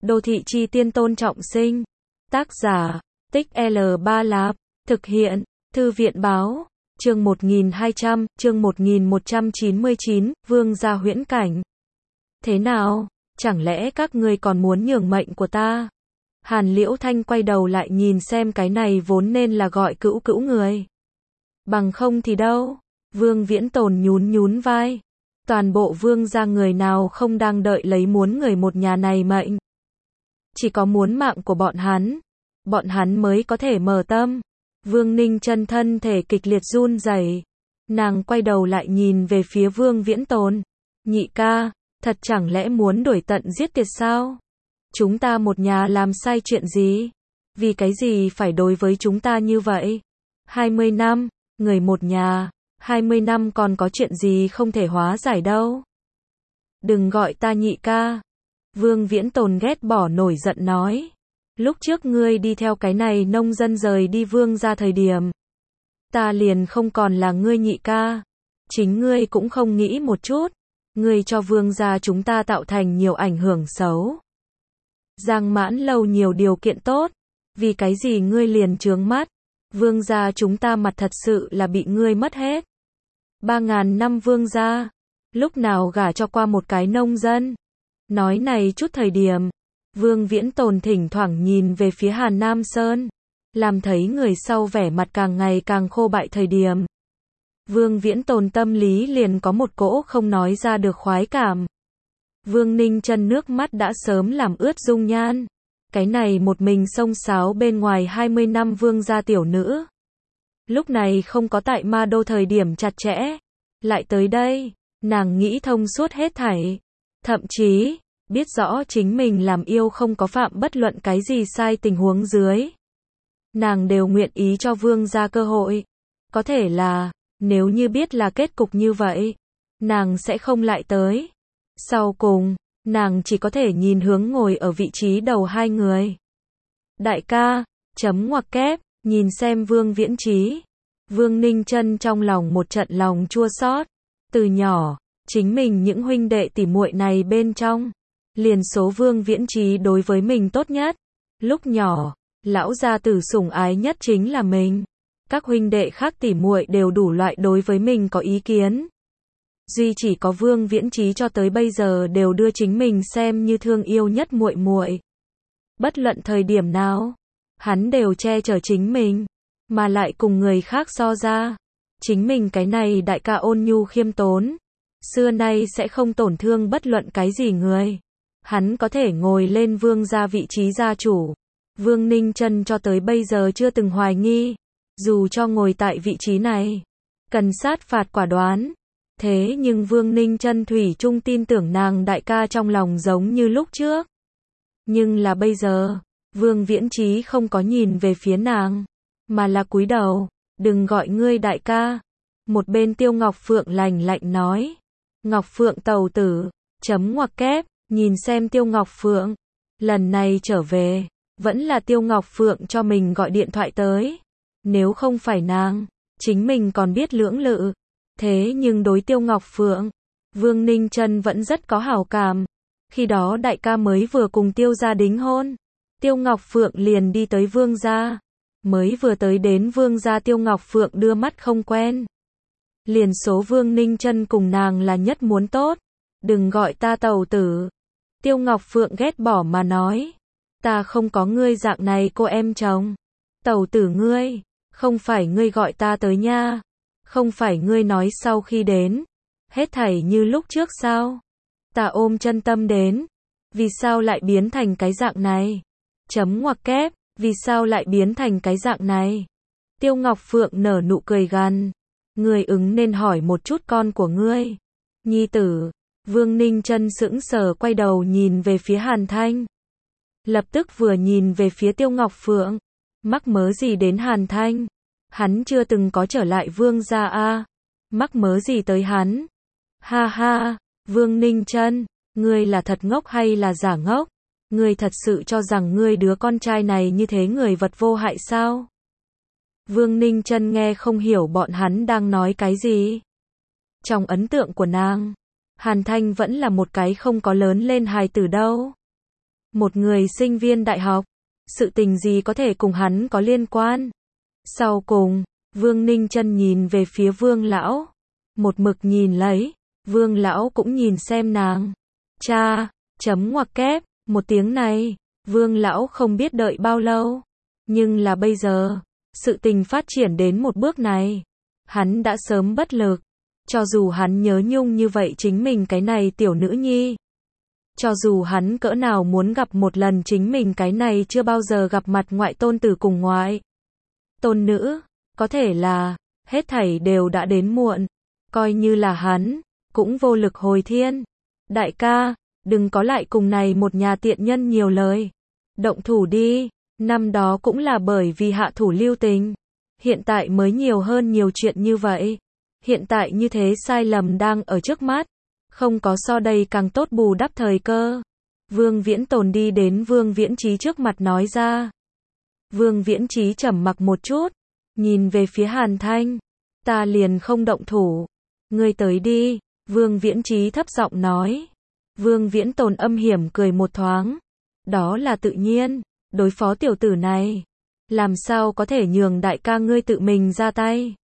Đô thị chi tiên Tôn Trọng Sinh. Tác giả, Tích L Ba Lạp. Thực hiện, Thư viện Báo. Chương 1200, chương 1199, Vương gia huyễn cảnh. Thế nào? Chẳng lẽ các ngươi còn muốn nhường mệnh của ta? Hàn Liễu Thanh quay đầu lại nhìn xem cái này vốn nên là gọi cữu cữu người. Bằng không thì đâu? Vương Viễn Tồn nhún nhún vai. Toàn bộ vương gia người nào không đang đợi lấy muốn người một nhà này mệnh. Chỉ có muốn mạng của bọn hắn mới có thể mở tâm. Vương Ninh chân thân thể kịch liệt run rẩy. Nàng quay đầu lại nhìn về phía Vương Viễn Tồn. Nhị ca, thật chẳng lẽ muốn đuổi tận giết tuyệt sao? Chúng ta một nhà làm sai chuyện gì? Vì cái gì phải đối với chúng ta như vậy? 20 năm, người một nhà, 20 năm còn có chuyện gì không thể hóa giải đâu. Đừng gọi ta nhị ca. Vương Viễn Tồn ghét bỏ nổi giận nói. Lúc trước ngươi đi theo cái này nông dân rời đi vương gia thời điểm. Ta liền không còn là ngươi nhị ca. Chính ngươi cũng không nghĩ một chút. Ngươi cho vương gia chúng ta tạo thành nhiều ảnh hưởng xấu. Giang Mãn Lâu nhiều điều kiện tốt. Vì cái gì ngươi liền trướng mắt? Vương gia chúng ta mặt thật sự là bị ngươi mất hết. 3.000 năm vương gia. Lúc nào gả cho qua một cái nông dân? Nói này chút thời điểm. Vương Viễn Tồn thỉnh thoảng nhìn về phía Hàn Nam Sơn. Làm thấy người sau vẻ mặt càng ngày càng khô bại thời điểm. Vương Viễn Tồn tâm lý liền có một cỗ không nói ra được khoái cảm. Vương Ninh chân nước mắt đã sớm làm ướt dung nhan. Cái này một mình xông xáo bên ngoài 20 năm vương gia tiểu nữ. Lúc này không có tại ma đô thời điểm chặt chẽ. Lại tới đây, nàng nghĩ thông suốt hết thảy. Thậm chí, biết rõ chính mình làm yêu không có phạm bất luận cái gì sai tình huống dưới. Nàng đều nguyện ý cho vương gia cơ hội. Có thể là, nếu như biết là kết cục như vậy, nàng sẽ không lại tới. Sau cùng, nàng chỉ có thể nhìn hướng ngồi ở vị trí đầu hai người. Đại ca, chấm ngoặc kép, nhìn xem Vương Viễn Trí. Vương Ninh chân trong lòng một trận lòng chua xót. Từ nhỏ, chính mình những huynh đệ tỉ muội này bên trong, liền số Vương Viễn Trí đối với mình tốt nhất. Lúc nhỏ, lão gia tử sủng ái nhất chính là mình. Các huynh đệ khác tỉ muội đều đủ loại đối với mình có ý kiến. Duy chỉ có Vương Viễn Trí cho tới bây giờ đều đưa chính mình xem như thương yêu nhất muội muội. Bất luận thời điểm nào, hắn đều che chở chính mình, mà lại cùng người khác so ra, chính mình cái này đại ca ôn nhu khiêm tốn, xưa nay sẽ không tổn thương bất luận cái gì người. Hắn có thể ngồi lên vương gia vị trí gia chủ. Vương Ninh chân cho tới bây giờ chưa từng hoài nghi, dù cho ngồi tại vị trí này, cần sát phạt quả đoán. Thế nhưng Vương Ninh chân thủy chung tin tưởng nàng đại ca trong lòng giống như lúc trước. Nhưng là bây giờ, Vương Viễn Trí không có nhìn về phía nàng, mà là cúi đầu. Đừng gọi ngươi đại ca. Một bên Tiêu Ngọc Phượng lạnh lạnh nói. Ngọc Phượng tàu tử, chấm ngoặc kép, nhìn xem Tiêu Ngọc Phượng. Lần này trở về, vẫn là Tiêu Ngọc Phượng cho mình gọi điện thoại tới. Nếu không phải nàng, chính mình còn biết lưỡng lự. Thế nhưng đối Tiêu Ngọc Phượng, Vương Ninh chân vẫn rất có hảo cảm. Khi đó đại ca mới vừa cùng Tiêu gia đính hôn, Tiêu Ngọc Phượng liền đi tới vương gia. Mới vừa tới đến vương gia Tiêu Ngọc Phượng đưa mắt không quen. Liền số Vương Ninh chân cùng nàng là nhất muốn tốt. Đừng gọi ta tàu tử. Tiêu Ngọc Phượng ghét bỏ mà nói. Ta không có ngươi dạng này cô em chồng. Tàu tử ngươi, không phải ngươi gọi ta tới nha. Không phải ngươi nói sau khi đến, hết thảy như lúc trước sao? Ta ôm chân tâm đến. Vì sao lại biến thành cái dạng này? Chấm ngoặc kép, vì sao lại biến thành cái dạng này? Tiêu Ngọc Phượng nở nụ cười gằn. Ngươi ứng nên hỏi một chút con của ngươi. Nhi tử. Vương Ninh chân sững sờ quay đầu nhìn về phía Hàn Thanh. Lập tức vừa nhìn về phía Tiêu Ngọc Phượng. Mắc mớ gì đến Hàn Thanh? Hắn chưa từng có trở lại vương gia a. Mắc mớ gì tới hắn? Ha ha, Vương Ninh chân, ngươi là thật ngốc hay là giả ngốc? Ngươi thật sự cho rằng ngươi đứa con trai này như thế người vật vô hại sao? Vương Ninh chân nghe không hiểu bọn hắn đang nói cái gì. Trong ấn tượng của nàng, Hàn Thanh vẫn là một cái không có lớn lên hài tử đâu. một người sinh viên đại học, sự tình gì có thể cùng hắn có liên quan. Sau cùng, Vương Ninh Chân nhìn về phía Vương lão, một mực nhìn lấy, Vương lão cũng nhìn xem nàng. Cha, chấm ngoặc kép, một tiếng này, Vương lão không biết đợi bao lâu, nhưng là bây giờ, sự tình phát triển đến một bước này, hắn đã sớm bất lực, cho dù hắn nhớ nhung như vậy chính mình cái này tiểu nữ nhi, cho dù hắn cỡ nào muốn gặp một lần chính mình cái này chưa bao giờ gặp mặt ngoại tôn tử cùng ngoại tôn nữ, có thể là, hết thảy đều đã đến muộn, coi như là hắn, cũng vô lực hồi thiên. Đại ca, đừng có lại cùng này một nhà tiện nhân nhiều lời, động thủ đi, năm đó cũng là bởi vì hạ thủ lưu tình, hiện tại mới nhiều hơn nhiều chuyện như vậy, hiện tại như thế sai lầm đang ở trước mắt, không có so đây càng tốt bù đắp thời cơ. Vương Viễn Tồn đi đến Vương Viễn Chí trước mặt nói ra. Vương Viễn Chí trầm mặc một chút, nhìn về phía Hàn Thanh, ta liền không động thủ, ngươi tới đi, Vương Viễn Chí thấp giọng nói. Vương Viễn Tồn âm hiểm cười một thoáng, đó là tự nhiên, đối phó tiểu tử này, làm sao có thể nhường đại ca ngươi tự mình ra tay.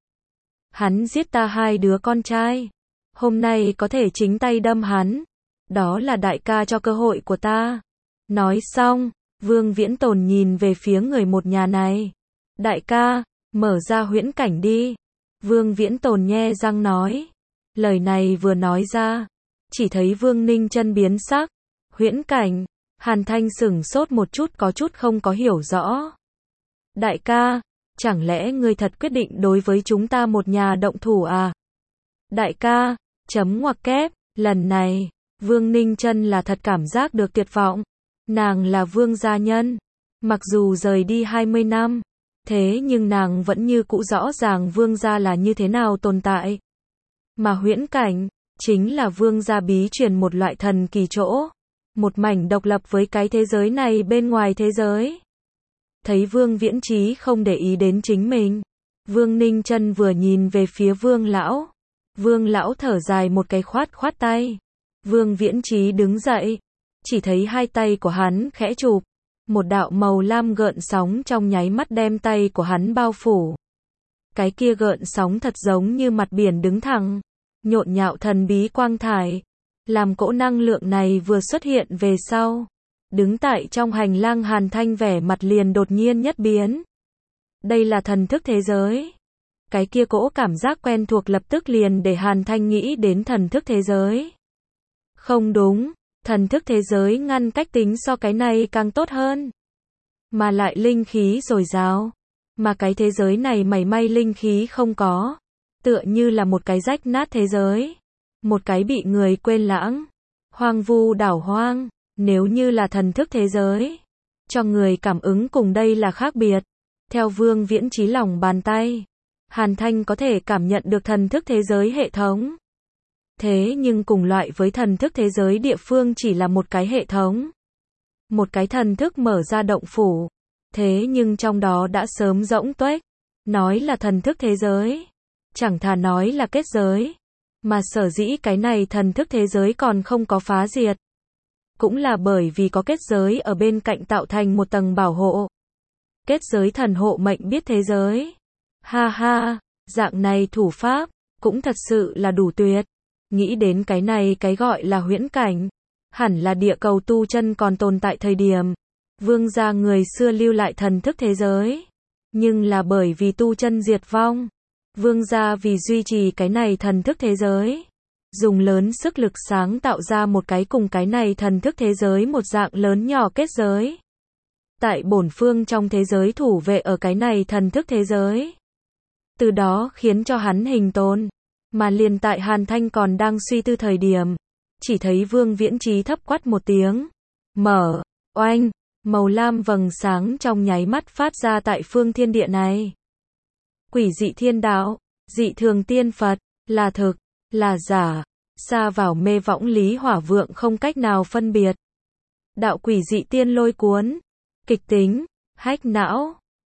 Hắn giết ta hai đứa con trai, hôm nay có thể chính tay đâm hắn, đó là đại ca cho cơ hội của ta. Nói xong, Vương Viễn Tồn nhìn về phía người một nhà này. Đại ca, mở ra huyễn cảnh đi. Vương Viễn Tồn nhe răng nói. Lời này vừa nói ra, chỉ thấy Vương Ninh Chân biến sắc. Huyễn cảnh, Hàn Thanh sửng sốt một chút có chút không có hiểu rõ. Đại ca, chẳng lẽ ngươi thật quyết định đối với chúng ta một nhà động thủ à? Đại ca, chấm ngoặc kép, lần này, Vương Ninh Chân là thật cảm giác được tuyệt vọng. Nàng là Vương gia nhân, mặc dù rời đi 20 năm, thế nhưng nàng vẫn như cũ rõ ràng Vương gia là như thế nào tồn tại. Mà huyễn cảnh, chính là Vương gia bí truyền một loại thần kỳ chỗ, một mảnh độc lập với cái thế giới này bên ngoài thế giới. Thấy Vương Viễn Chí không để ý đến chính mình, Vương Ninh Chân vừa nhìn về phía Vương lão. Vương lão thở dài một cái khoát khoát tay. Vương Viễn Chí đứng dậy, chỉ thấy hai tay của hắn khẽ chụp, một đạo màu lam gợn sóng trong nháy mắt đem tay của hắn bao phủ. Cái kia gợn sóng thật giống như mặt biển đứng thẳng, nhộn nhạo thần bí quang thải, làm cỗ năng lượng này vừa xuất hiện về sau, đứng tại trong hành lang Hàn Thanh vẻ mặt liền đột nhiên nhất biến. Đây là thần thức thế giới. Cái kia cỗ cảm giác quen thuộc lập tức liền để Hàn Thanh nghĩ đến thần thức thế giới. Không đúng, thần thức thế giới ngăn cách tính so cái này càng tốt hơn, mà lại linh khí dồi dào, mà cái thế giới này mảy may linh khí không có, tựa như là một cái rách nát thế giới, một cái bị người quên lãng, hoang vu đảo hoang. Nếu như là thần thức thế giới, cho người cảm ứng cùng đây là khác biệt. Theo Vương Viễn Chí lòng bàn tay, Hàn Thanh có thể cảm nhận được thần thức thế giới hệ thống. Thế nhưng cùng loại với thần thức thế giới địa phương chỉ là một cái hệ thống. Một cái thần thức mở ra động phủ. Thế nhưng trong đó đã sớm rỗng tuếch. Nói là thần thức thế giới, chẳng thà nói là kết giới. Mà sở dĩ cái này thần thức thế giới còn không có phá diệt, cũng là bởi vì có kết giới ở bên cạnh tạo thành một tầng bảo hộ. Kết giới thần hộ mệnh biết thế giới. Ha ha, dạng này thủ pháp, cũng thật sự là đủ tuyệt. Nghĩ đến cái này cái gọi là huyễn cảnh, hẳn là địa cầu tu chân còn tồn tại thời điểm. Vương gia người xưa lưu lại thần thức thế giới. Nhưng là bởi vì tu chân diệt vong. Vương gia vì duy trì cái này thần thức thế giới, dùng lớn sức lực sáng tạo ra một cái cùng cái này thần thức thế giới một dạng lớn nhỏ kết giới. Tại bổn phương trong thế giới thủ vệ ở cái này thần thức thế giới. Từ đó khiến cho hắn hình tồn. Mà liền tại Hàn Thanh còn đang suy tư thời điểm, chỉ thấy Vương Viễn Chí thấp quát một tiếng. Mở, oanh, màu lam vầng sáng trong nháy mắt phát ra tại phương thiên địa này. Quỷ dị thiên đạo, dị thường tiên Phật, là thực, là giả, xa vào mê võng lý hỏa vượng không cách nào phân biệt. Đạo quỷ dị tiên lôi cuốn, kịch tính, hách não,